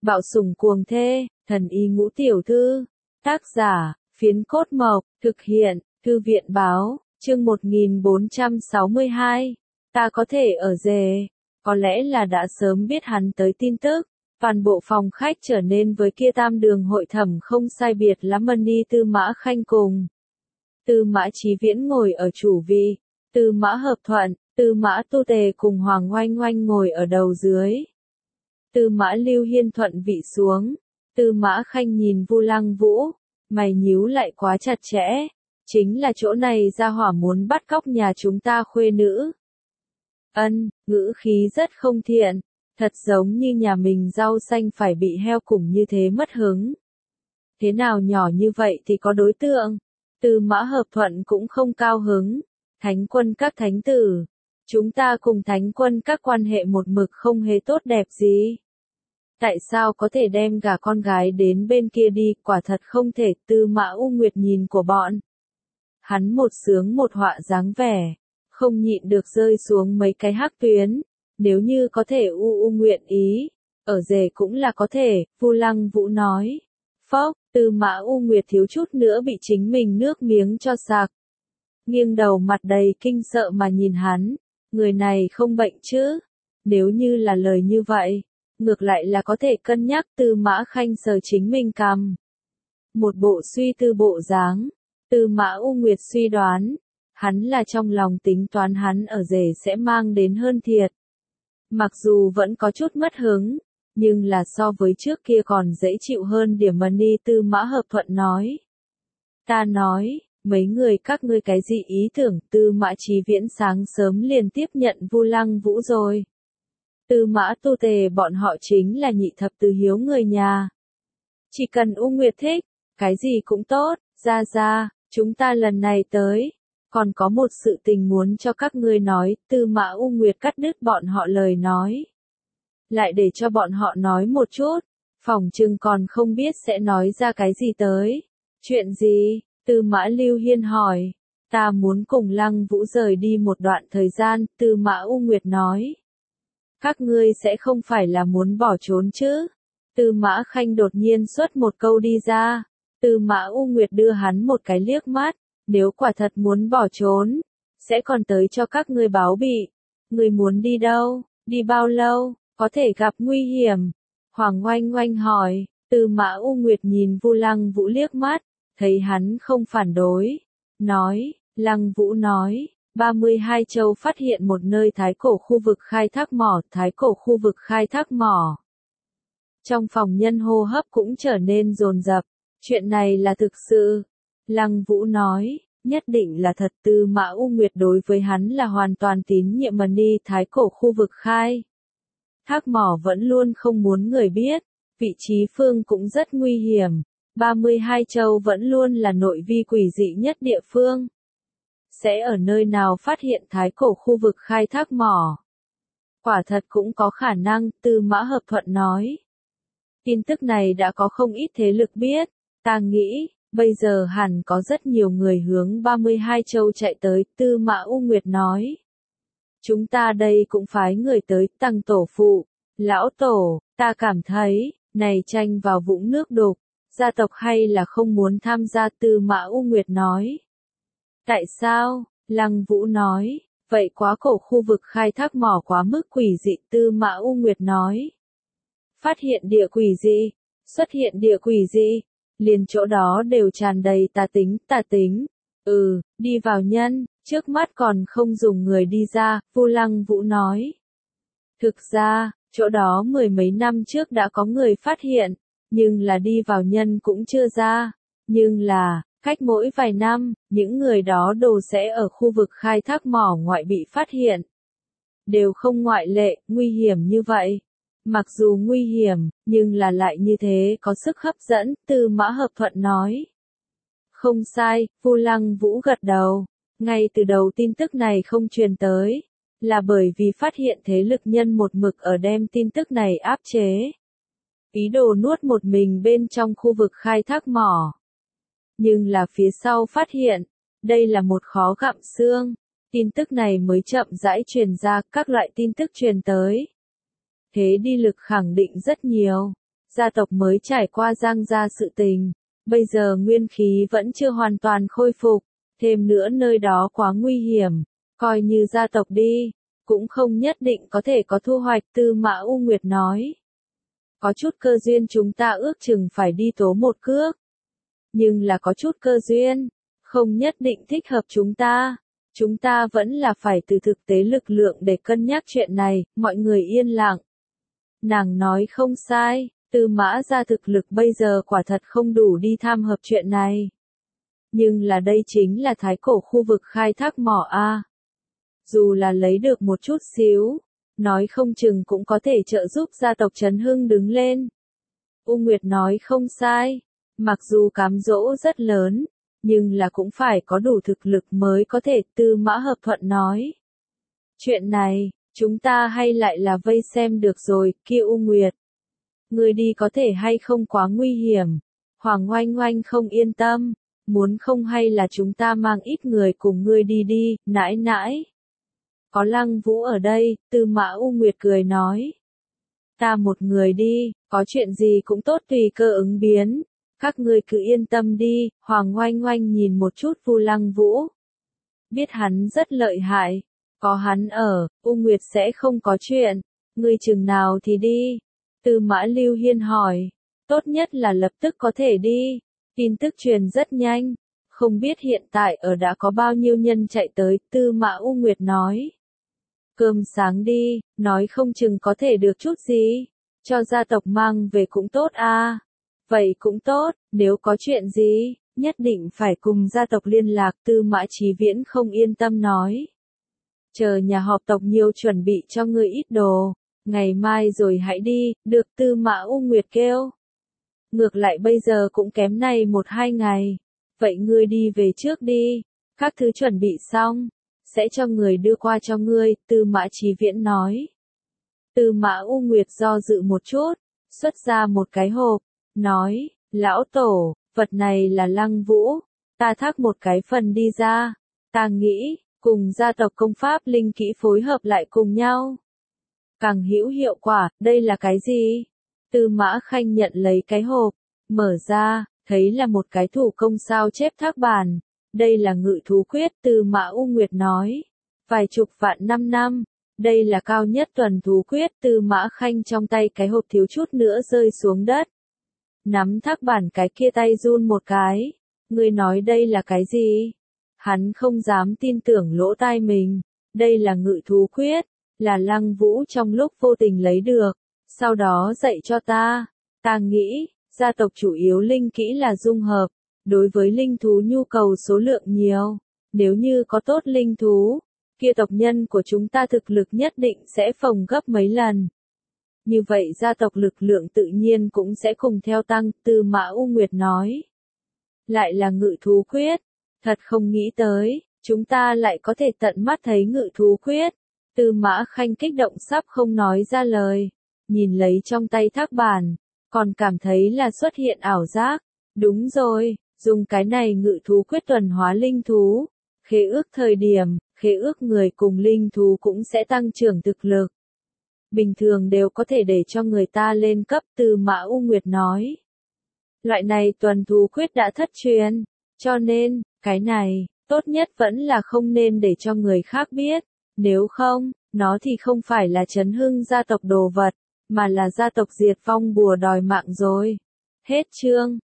Bạo sủng cuồng thê, thần y ngũ tiểu thư. Tác giả, Phiến Cốt Mộc, thực hiện, Thư viện báo, chương 1462. Ta có thể ở rể. Có lẽ là đã sớm biết hắn tới tin tức. Toàn bộ phòng khách trở nên với kia tam đường hội thẩm không sai biệt lắm. Mani Tư Mã Khanh cùng Tư Mã Chí Viễn ngồi ở chủ vị, Tư Mã Hợp Thuận, Tư Mã Tu Tề cùng Hoàng Oanh Oanh ngồi ở đầu dưới. Tư Mã Lưu Hiên thuận vị xuống, Tư Mã Khanh nhìn Vu Lăng Vũ, mày nhíu lại quá chặt chẽ, chính là chỗ này gia hỏa muốn bắt cóc nhà chúng ta khuê nữ. Ngữ khí rất không thiện, thật giống như nhà mình rau xanh phải bị heo cùng như thế mất hứng. Thế nào nhỏ như vậy thì có đối tượng? Tư Mã Hợp Thuận cũng không cao hứng. Thánh quân các thánh tử, chúng ta cùng thánh quân các quan hệ một mực không hề tốt đẹp gì. Tại sao có thể đem gả con gái đến bên kia đi, quả thật không thể. Tư Mã U Nguyệt nhìn của bọn hắn một sướng một họa dáng vẻ, không nhịn được rơi xuống mấy cái hắc tuyến. Nếu như có thể U nguyện ý, ở rể cũng là có thể. Vu Lăng Vũ nói. Phốc, Tư Mã U Nguyệt thiếu chút nữa bị chính mình nước miếng cho sặc. Nghiêng đầu mặt đầy kinh sợ mà nhìn hắn, người này không bệnh chứ? Nếu như là lời như vậy, ngược lại là có thể cân nhắc. Tư Mã Khanh sờ chính mình cằm, một bộ suy tư bộ dáng. Tư Mã U Nguyệt suy đoán, hắn là trong lòng tính toán hắn ở rể sẽ mang đến hơn thiệt. Mặc dù vẫn có chút mất hứng, nhưng là so với trước kia còn dễ chịu hơn điểm. Mani Tư Mã Hợp Thuận nói. Ta nói, mấy người các ngươi cái gì ý tưởng? Tư Mã Chí Viễn sáng sớm liền tiếp nhận Vu Lăng Vũ rồi. Tư Mã Tu Tề bọn họ chính là nhị thập tứ hiếu người nhà. Chỉ cần U Nguyệt thích, cái gì cũng tốt. Ra, chúng ta lần này tới, còn có một sự tình muốn cho các ngươi nói. Tư Mã U Nguyệt cắt đứt bọn họ lời nói. Lại để cho bọn họ nói một chút, phỏng chừng còn không biết sẽ nói ra cái gì tới. Chuyện gì? Tư Mã Lưu Hiên hỏi. Ta muốn cùng Lăng Vũ rời đi một đoạn thời gian. Tư Mã U Nguyệt nói. Các ngươi sẽ không phải là muốn bỏ trốn chứ? Tư Mã Khanh đột nhiên xuất một câu đi ra. Tư Mã U Nguyệt đưa hắn một cái liếc mắt. Nếu quả thật muốn bỏ trốn, sẽ còn tới cho các ngươi báo bị. Ngươi muốn đi đâu? Đi bao lâu? Có thể gặp nguy hiểm. Hoàng Oanh Oanh hỏi. Tư Mã U Nguyệt nhìn Vu Lăng Vũ liếc mắt, thấy hắn không phản đối. Nói, Lăng Vũ nói, 32 châu phát hiện một nơi thái cổ khu vực khai thác mỏ. Thái cổ khu vực khai thác mỏ. Trong phòng nhân hô hấp cũng trở nên dồn dập. Chuyện này là thực sự. Lăng Vũ nói, nhất định là thật. Tư Mã U Nguyệt đối với hắn là hoàn toàn tín nhiệm. Mani thái cổ khu vực khai thác mỏ vẫn luôn không muốn người biết, vị trí phương cũng rất nguy hiểm. 32 châu vẫn luôn là nội vi quỷ dị nhất địa phương. Sẽ ở nơi nào phát hiện thái cổ khu vực khai thác mỏ? Quả thật cũng có khả năng. Tư Mã Hợp Thuận nói. Tin tức này đã có không ít thế lực biết. Ta nghĩ, bây giờ hẳn có rất nhiều người hướng 32 châu chạy tới. Tư Mã U Nguyệt nói. Chúng ta đây cũng phái người tới. Tăng tổ phụ, lão tổ, ta cảm thấy, này tranh vào vũng nước đục, gia tộc hay là không muốn tham gia. Tư Mã U Nguyệt nói. Tại sao? Lăng Vũ nói, vậy quá cổ khu vực khai thác mỏ quá mức quỷ dị. Tư Mã U Nguyệt nói. Phát hiện địa quỷ dị, xuất hiện địa quỷ dị, liền chỗ đó đều tràn đầy tà tính. Đi vào nhân, trước mắt còn không dùng người đi ra. Vu Lăng Vũ nói. Thực ra, chỗ đó mười mấy năm trước đã có người phát hiện, nhưng là đi vào nhân cũng chưa ra. Nhưng là, cách mỗi vài năm, những người đó đồ sẽ ở khu vực khai thác mỏ ngoại bị phát hiện. Đều không ngoại lệ. Nguy hiểm như vậy. Mặc dù nguy hiểm, nhưng là lại như thế có sức hấp dẫn. Tư Mã Hợp Thuận nói. Không sai. Vu Lăng Vũ gật đầu. Ngay từ đầu tin tức này không truyền tới, là bởi vì phát hiện thế lực nhân một mực ở đem tin tức này áp chế. Ý đồ nuốt một mình bên trong khu vực khai thác mỏ. Nhưng là phía sau phát hiện, đây là một khó gặm xương. Tin tức này mới chậm rãi truyền ra. Các loại tin tức truyền tới. Thế đi lực khẳng định rất nhiều. Gia tộc mới trải qua Giang gia sự tình, bây giờ nguyên khí vẫn chưa hoàn toàn khôi phục, thêm nữa nơi đó quá nguy hiểm, coi như gia tộc đi, cũng không nhất định có thể có thu hoạch, Tư Mã U Nguyệt nói. Có chút cơ duyên chúng ta ước chừng phải đi tố một cước. Nhưng là có chút cơ duyên, không nhất định thích hợp chúng ta vẫn là phải từ thực tế lực lượng để cân nhắc chuyện này, mọi người yên lặng. Nàng nói không sai, Tư Mã gia thực lực bây giờ quả thật không đủ đi tham hợp chuyện này. Nhưng là đây chính là thái cổ khu vực khai thác mỏ A. Dù là lấy được một chút xíu, nói không chừng cũng có thể trợ giúp gia tộc Trấn Hưng đứng lên. U Nguyệt nói không sai, mặc dù cám dỗ rất lớn, nhưng là cũng phải có đủ thực lực mới có thể, Tư Mã Hợp Thuận nói. Chuyện này, chúng ta hay lại là vây xem được rồi, kia U Nguyệt. Ngươi đi có thể hay không quá nguy hiểm. Hoàng Oanh Oanh không yên tâm, muốn không hay là chúng ta mang ít người cùng ngươi đi đi, nãi nãi. Có Lăng Vũ ở đây, Tư Mã U Nguyệt cười nói. Ta một người đi, có chuyện gì cũng tốt tùy cơ ứng biến. Các ngươi cứ yên tâm đi, Hoàng Oanh Oanh nhìn một chút Vu Lăng Vũ. Biết hắn rất lợi hại, có hắn ở, U Nguyệt sẽ không có chuyện, ngươi chừng nào thì đi. Tư Mã Lưu Hiên hỏi, tốt nhất là lập tức có thể đi, tin tức truyền rất nhanh, không biết hiện tại ở đã có bao nhiêu nhân chạy tới, Tư Mã U Nguyệt nói. Cơm sáng đi, nói không chừng có thể được chút gì, cho gia tộc mang về cũng tốt a. Vậy cũng tốt, nếu có chuyện gì, nhất định phải cùng gia tộc liên lạc, Tư Mã Chí Viễn không yên tâm nói. Chờ nhà họp tộc nhiều chuẩn bị cho ngươi ít đồ, ngày mai rồi hãy đi, được, Tư Mã U Nguyệt kêu. Ngược lại bây giờ cũng kém này 1-2 ngày, vậy ngươi đi về trước đi, các thứ chuẩn bị xong, sẽ cho người đưa qua cho ngươi, Tư Mã Chí Viễn nói. Tư Mã U Nguyệt do dự một chút, xuất ra một cái hộp, nói, lão tổ, vật này là Lăng Vũ, ta thác một cái phần đi ra, ta nghĩ, cùng gia tộc công pháp linh kỹ phối hợp lại cùng nhau. Càng hữu hiệu quả, đây là cái gì? Tư Mã Khanh nhận lấy cái hộp, mở ra, thấy là một cái thủ công sao chép thác bản. Đây là ngự thú quyết, Tư Mã U Nguyệt nói. Vài chục vạn năm, đây là cao nhất tuần thú quyết, Tư Mã Khanh trong tay cái hộp thiếu chút nữa rơi xuống đất. Nắm thác bản cái kia tay run một cái. Ngươi nói đây là cái gì? Hắn không dám tin tưởng lỗ tai mình. Đây là ngự thú quyết, là Lăng Vũ trong lúc vô tình lấy được. Sau đó dạy cho ta. Ta nghĩ, gia tộc chủ yếu linh kỹ là dung hợp. Đối với linh thú nhu cầu số lượng nhiều. Nếu như có tốt linh thú, kia tộc nhân của chúng ta thực lực nhất định sẽ phồng gấp mấy lần. Như vậy gia tộc lực lượng tự nhiên cũng sẽ cùng theo tăng, Tư Mã U Nguyệt nói. Lại là ngự thú quyết, thật không nghĩ tới, chúng ta lại có thể tận mắt thấy ngự thú quyết. Tư Mã Khanh kích động sắp không nói ra lời, nhìn lấy trong tay thác bản, còn cảm thấy là xuất hiện ảo giác. Đúng rồi, dùng cái này ngự thú quyết tuần hóa linh thú, khế ước thời điểm, khế ước người cùng linh thú cũng sẽ tăng trưởng thực lực. Bình thường đều có thể để cho người ta lên cấp, Tư Mã U Nguyệt nói. Loại này tuần thú quyết đã thất truyền, cho nên, cái này, tốt nhất vẫn là không nên để cho người khác biết, nếu không, nó thì không phải là Trấn Hưng gia tộc đồ vật, mà là gia tộc diệt vong bùa đòi mạng rồi. Hết chương.